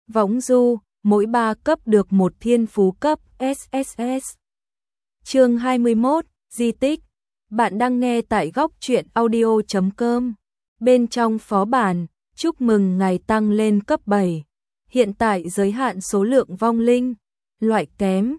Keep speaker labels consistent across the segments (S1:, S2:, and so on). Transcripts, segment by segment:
S1: Võng du, mỗi 3 cấp được một thiên phú cấp SSS. Chương 21, di tích. Bạn đang nghe tại góc truyện audio.com. Bên trong phó bản, chúc mừng ngài tăng lên cấp 7. Hiện tại giới hạn số lượng vong linh. Loại kém,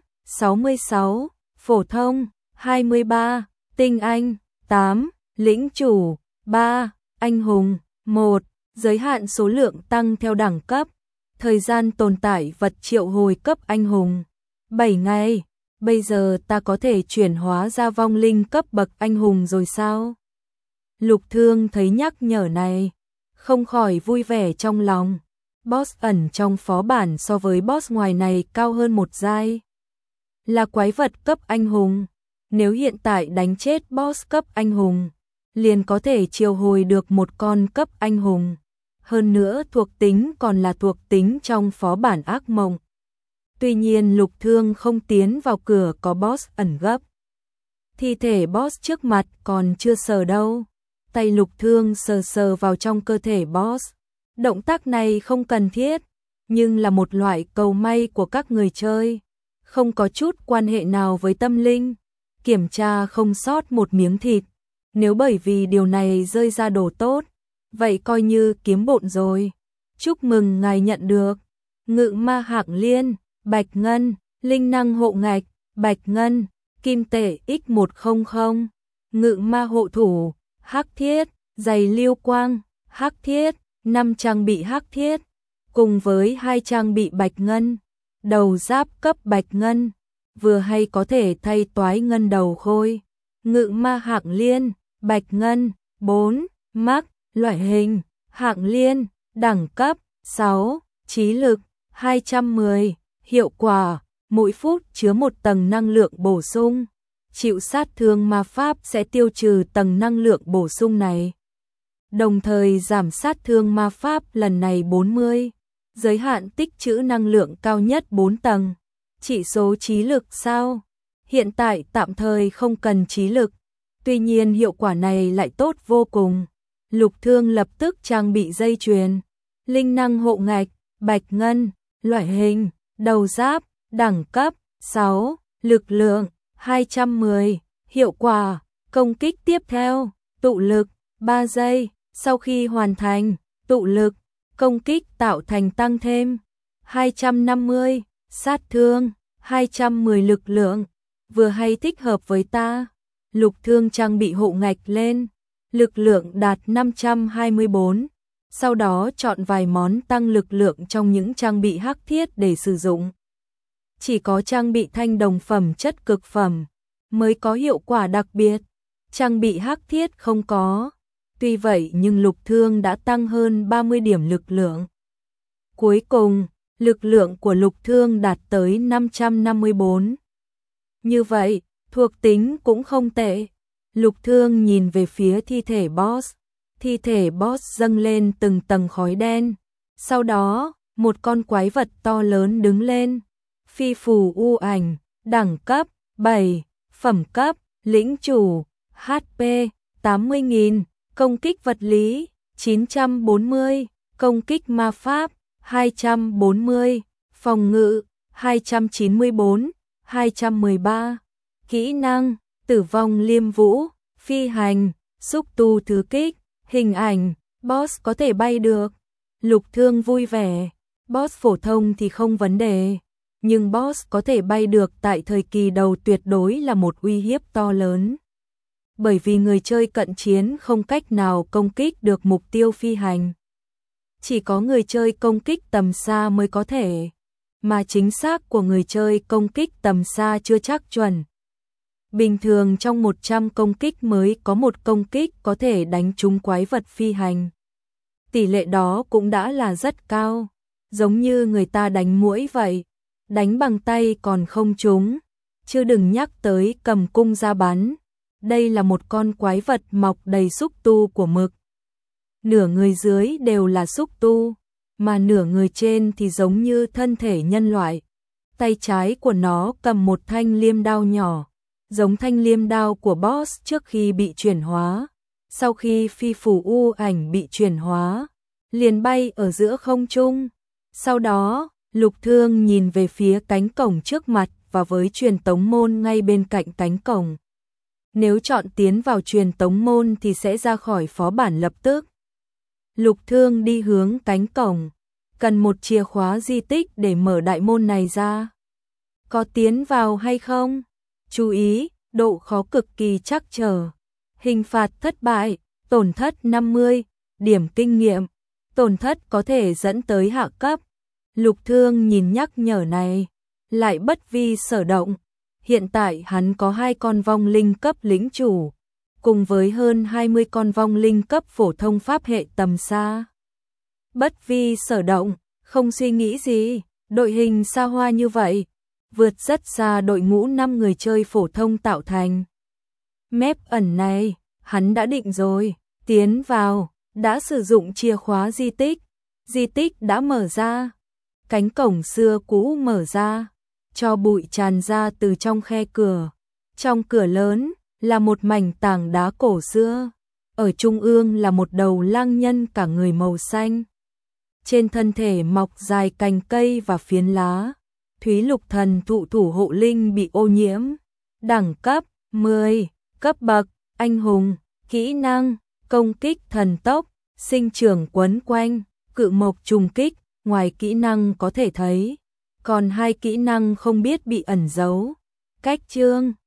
S1: 66, phổ thông, 23, tinh anh, 8, lĩnh chủ, 3, anh hùng, 1. Giới hạn số lượng tăng theo đẳng cấp. Thời gian tồn tại vật triệu hồi cấp anh hùng, 7 ngày. Bây giờ ta có thể chuyển hóa ra vong linh cấp bậc anh hùng rồi sao? Lục Thương thấy nhắc nhở này, không khỏi vui vẻ trong lòng. Boss ẩn trong phó bản so với boss ngoài này cao hơn một giai. Là quái vật cấp anh hùng. Nếu hiện tại đánh chết boss cấp anh hùng, liền có thể triệu hồi được một con cấp anh hùng. Hơn nữa thuộc tính còn là thuộc tính trong phó bản ác mộng. Tuy nhiên Lục Thương không tiến vào cửa có boss ẩn gấp. Thi thể boss trước mặt còn chưa sờ đâu. Tay Lục Thương sờ sờ vào trong cơ thể boss. Động tác này không cần thiết, nhưng là một loại cầu may của các người chơi. Không có chút quan hệ nào với tâm linh. Kiểm tra không sót một miếng thịt. Nếu bởi vì điều này rơi ra đồ tốt, vậy coi như kiếm bộn rồi. Chúc mừng ngài nhận được Ngự Ma Hạng Liên, Bạch Ngân, Linh Năng Hộ Ngạch, Bạch Ngân, Kim Tệ X100, Ngự Ma Hộ Thủ, Hắc Thiết, Giày Liêu Quang, Hắc Thiết, 5 trang bị Hắc Thiết, cùng với 2 trang bị Bạch Ngân, đầu giáp cấp Bạch Ngân, vừa hay có thể thay toái ngân đầu khôi. Ngự Ma Hạng Liên, Bạch Ngân, 4, mắc, loại hình, Hạng Liên, đẳng cấp, 6, trí lực, 210, hiệu quả, mỗi phút chứa một tầng năng lượng bổ sung. Chịu sát thương ma pháp sẽ tiêu trừ tầng năng lượng bổ sung này. Đồng thời giảm sát thương ma pháp lần này 40. Giới hạn tích trữ năng lượng cao nhất 4 tầng. Chỉ số trí lực sao? Hiện tại tạm thời không cần trí lực. Tuy nhiên hiệu quả này lại tốt vô cùng. Lục Thương lập tức trang bị dây chuyền. Linh năng hộ ngạch, Bạch Ngân, loại hình, đầu giáp, đẳng cấp, 6, lực lượng, 210, hiệu quả, công kích tiếp theo, tụ lực, 3 giây, sau khi hoàn thành, tụ lực, công kích tạo thành tăng thêm, 250, sát thương, 210 lực lượng, vừa hay thích hợp với ta. Lục Thương trang bị hộ ngạch lên, lực lượng đạt 524, sau đó chọn vài món tăng lực lượng trong những trang bị hắc thiết để sử dụng. Chỉ có trang bị thanh đồng phẩm chất cực phẩm mới có hiệu quả đặc biệt, trang bị hắc thiết không có. Tuy vậy nhưng Lục Thương đã tăng hơn 30 điểm lực lượng. Cuối cùng, lực lượng của Lục Thương đạt tới 554. Như vậy, thuộc tính cũng không tệ. Lục Thương nhìn về phía thi thể boss. Thi thể boss dâng lên từng tầng khói đen. Sau đó, một con quái vật to lớn đứng lên. Phi phù u ảnh, đẳng cấp 7, phẩm cấp, lĩnh chủ, HP 80.000, công kích vật lý 940, công kích ma pháp 240, phòng ngự 294, 213, kỹ năng, tử vong liêm vũ, phi hành, xúc tu thứ kích, hình ảnh, boss có thể bay được. Lục Thương vui vẻ, boss phổ thông thì không vấn đề, nhưng boss có thể bay được tại thời kỳ đầu tuyệt đối là một uy hiếp to lớn. Bởi vì người chơi cận chiến không cách nào công kích được mục tiêu phi hành. Chỉ có người chơi công kích tầm xa mới có thể, mà chính xác của người chơi công kích tầm xa chưa chắc chuẩn. Bình thường trong 100 công kích mới có một công kích có thể đánh trúng quái vật phi hành. Tỷ lệ đó cũng đã là rất cao, giống như người ta đánh muỗi vậy, đánh bằng tay còn không trúng, chứ đừng nhắc tới cầm cung ra bắn. Đây là một con quái vật mọc đầy xúc tu của mực. Nửa người dưới đều là xúc tu, mà nửa người trên thì giống như thân thể nhân loại. Tay trái của nó cầm một thanh liêm đao nhỏ, giống thanh liêm đao của boss trước khi bị chuyển hóa. Sau khi phi phù u ảnh bị chuyển hóa, liền bay ở giữa không trung. Sau đó, Lục Thương nhìn về phía cánh cổng trước mặt và với truyền tống môn ngay bên cạnh cánh cổng. Nếu chọn tiến vào truyền tống môn thì sẽ ra khỏi phó bản lập tức. Lục Thương đi hướng cánh cổng, cần một chìa khóa di tích để mở đại môn này ra. Có tiến vào hay không? Chú ý, độ khó cực kỳ trắc trở. Hình phạt thất bại, tổn thất 50, điểm kinh nghiệm, tổn thất có thể dẫn tới hạ cấp. Lục Thương nhìn nhắc nhở này, lại bất vi sở động. Hiện tại hắn có 2 con vong linh cấp lĩnh chủ, cùng với hơn 20 con vong linh cấp phổ thông pháp hệ tầm xa. Bất vi sở động, không suy nghĩ gì, đội hình xa hoa như vậy, vượt rất xa đội ngũ 5 người chơi phổ thông tạo thành. Mép ẩn này, hắn đã định rồi, tiến vào, đã sử dụng chìa khóa di tích đã mở ra. Cánh cổng xưa cũ mở ra, cho bụi tràn ra từ trong khe cửa. Trong cửa lớn là một mảnh tảng đá cổ xưa, ở trung ương là một đầu lang nhân cả người màu xanh. Trên thân thể mọc dài cành cây và phiến lá. Thúy Lục Thần thụ thủ hộ linh bị ô nhiễm. Đẳng cấp 10, cấp bậc anh hùng, kỹ năng công kích thần tốc, sinh trưởng quấn quanh, cự mộc trùng kích. Ngoài kỹ năng có thể thấy, còn 2 kỹ năng không biết bị ẩn giấu. Cách chương